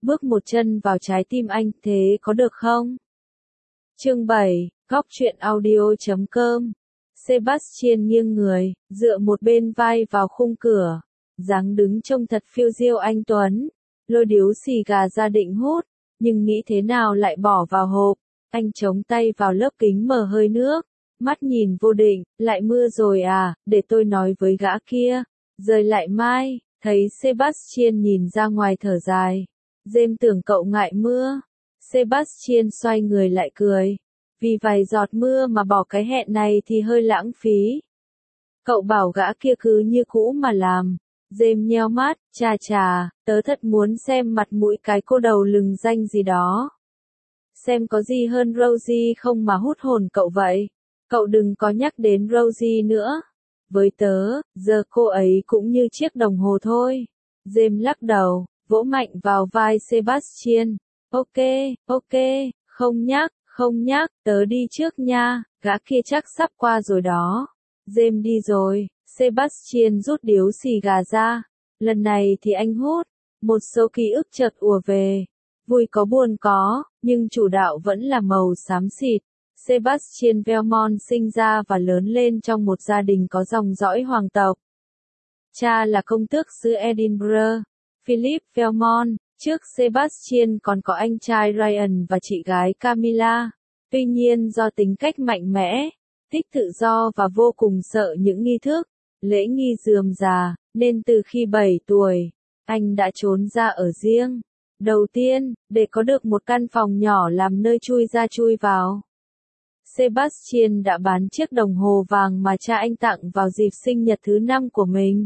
bước một chân vào trái tim anh, thế có được không? Chương 7, Góc truyện audio.com. Sebastian nghiêng người, dựa một bên vai vào khung cửa, dáng đứng trông thật phiêu diêu anh tuấn, lôi điếu xì gà ra định hút, nhưng nghĩ thế nào lại bỏ vào hộp. Anh chống tay vào lớp kính mở hơi nước, mắt nhìn vô định, lại mưa rồi à, để tôi nói với gã kia, rời lại mai. Thấy Sebastian nhìn ra ngoài thở dài, James tưởng cậu ngại mưa. Sebastian xoay người lại cười, vì vài giọt mưa mà bỏ cái hẹn này thì hơi lãng phí. Cậu bảo gã kia cứ như cũ mà làm. James nheo mắt, chà, tớ thật muốn xem mặt mũi cái cô đầu lừng danh gì đó. Xem có gì hơn Rosie không mà hút hồn cậu vậy. Cậu đừng có nhắc đến Rosie nữa. Với tớ, giờ cô ấy cũng như chiếc đồng hồ thôi. James lắc đầu, vỗ mạnh vào vai Sebastian. Ok, không nhắc, tớ đi trước nha, gã kia chắc sắp qua rồi đó. James đi rồi, Sebastian rút điếu xì gà ra. Lần này thì anh hút, một số ký ức chợt ùa về. Vui có buồn có, nhưng chủ đạo vẫn là màu xám xịt. Sebastian Valmont sinh ra và lớn lên trong một gia đình có dòng dõi hoàng tộc. Cha là công tước xứ Edinburgh, Philip Valmont. Trước Sebastian còn có anh trai Ryan và chị gái Camilla. Tuy nhiên do tính cách mạnh mẽ, thích tự do và vô cùng sợ những nghi thức, lễ nghi rườm rà, nên từ khi 7 tuổi, anh đã trốn ra ở riêng. Đầu tiên, để có được một căn phòng nhỏ làm nơi chui ra chui vào. Sebastian đã bán chiếc đồng hồ vàng mà cha anh tặng vào dịp sinh nhật thứ 5 của mình.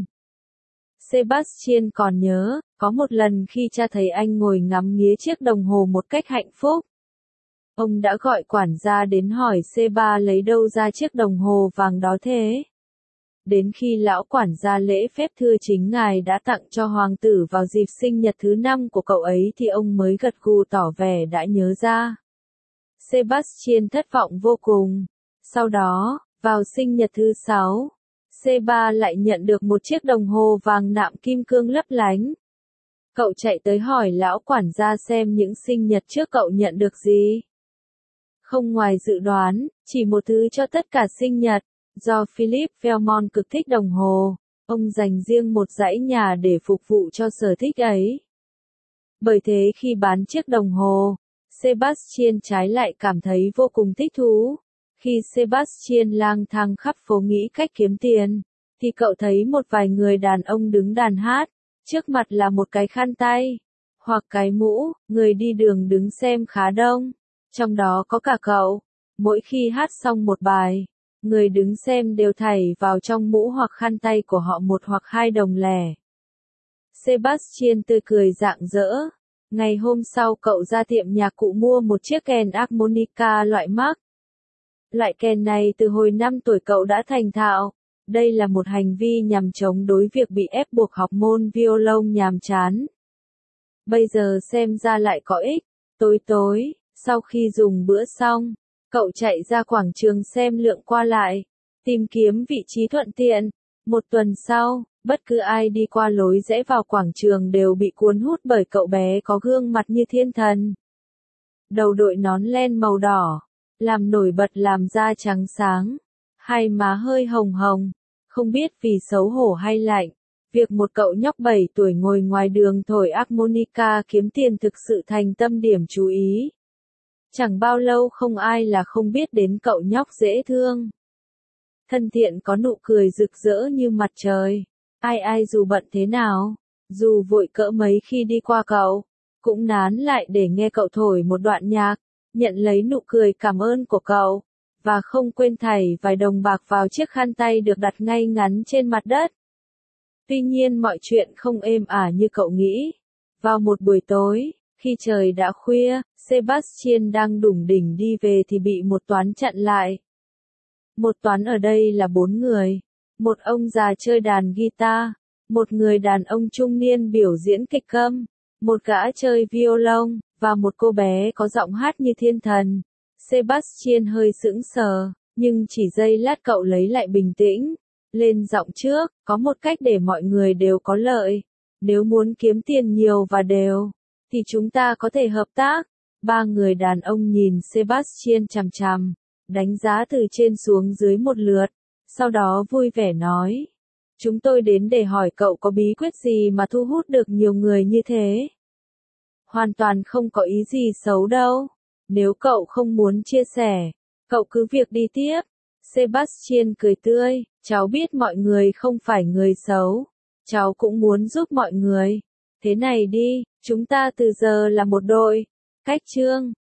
Sebastian còn nhớ, có một lần khi cha thấy anh ngồi ngắm nghía chiếc đồng hồ một cách hạnh phúc. Ông đã gọi quản gia đến hỏi Seba lấy đâu ra chiếc đồng hồ vàng đó thế. Đến khi lão quản gia lễ phép thưa chính ngài đã tặng cho hoàng tử vào dịp sinh nhật thứ 5 của cậu ấy thì ông mới gật gù tỏ vẻ đã nhớ ra. Sebastian thất vọng vô cùng. Sau đó, vào sinh nhật thứ 6, Seba lại nhận được một chiếc đồng hồ vàng nạm kim cương lấp lánh. Cậu chạy tới hỏi lão quản gia xem những sinh nhật trước cậu nhận được gì. Không ngoài dự đoán, chỉ một thứ cho tất cả sinh nhật. Do Philip Valmont cực thích đồng hồ, ông dành riêng một dãy nhà để phục vụ cho sở thích ấy. Bởi thế khi bán chiếc đồng hồ, Sebastian trái lại cảm thấy vô cùng thích thú. Khi Sebastian lang thang khắp phố nghĩ cách kiếm tiền, thì cậu thấy một vài người đàn ông đứng đàn hát, trước mặt là một cái khăn tay, hoặc cái mũ, người đi đường đứng xem khá đông, trong đó có cả cậu. Mỗi khi hát xong một bài, người đứng xem đều thảy vào trong mũ hoặc khăn tay của họ 1 hoặc 2 đồng lẻ. Sebastian tươi cười rạng rỡ. Ngày hôm sau cậu ra tiệm nhạc cụ mua một chiếc kèn harmonica loại Mark. Loại kèn này từ hồi 5 tuổi cậu đã thành thạo. Đây là một hành vi nhằm chống đối việc bị ép buộc học môn violon nhàm chán. Bây giờ xem ra lại có ích. Tối, sau khi dùng bữa xong, cậu chạy ra quảng trường xem lượng qua lại, tìm kiếm vị trí thuận tiện. Một tuần sau, bất cứ ai đi qua lối rẽ vào quảng trường đều bị cuốn hút bởi cậu bé có gương mặt như thiên thần. Đầu đội nón len màu đỏ, làm nổi bật làn da trắng sáng, hai má hơi hồng hồng, không biết vì xấu hổ hay lạnh. Việc một cậu nhóc 7 tuổi ngồi ngoài đường thổi harmonica kiếm tiền thực sự thành tâm điểm chú ý. Chẳng bao lâu không ai là không biết đến cậu nhóc dễ thương. Thân thiện có nụ cười rực rỡ như mặt trời. Ai dù bận thế nào, dù vội cỡ mấy khi đi qua cậu, cũng nán lại để nghe cậu thổi một đoạn nhạc, nhận lấy nụ cười cảm ơn của cậu, và không quên thảy vài đồng bạc vào chiếc khăn tay được đặt ngay ngắn trên mặt đất. Tuy nhiên mọi chuyện không êm ả như cậu nghĩ. Vào một buổi tối, khi trời đã khuya, Sebastian đang đủng đỉnh đi về thì bị một toán chặn lại. Một toán ở đây là 4 người. Một ông già chơi đàn guitar, một người đàn ông trung niên biểu diễn kịch câm, một gã chơi violon, và một cô bé có giọng hát như thiên thần. Sebastian hơi sững sờ, nhưng chỉ giây lát cậu lấy lại bình tĩnh. Lên giọng trước, có một cách để mọi người đều có lợi. Nếu muốn kiếm tiền nhiều và đều, thì chúng ta có thể hợp tác. Ba người đàn ông nhìn Sebastian chằm chằm, đánh giá từ trên xuống dưới một lượt, sau đó vui vẻ nói. Chúng tôi đến để hỏi cậu có bí quyết gì mà thu hút được nhiều người như thế. Hoàn toàn không có ý gì xấu đâu. Nếu cậu không muốn chia sẻ, cậu cứ việc đi tiếp. Sebastian cười tươi, cháu biết mọi người không phải người xấu. Cháu cũng muốn giúp mọi người. Thế này đi, chúng ta từ giờ là một đội. Cách chương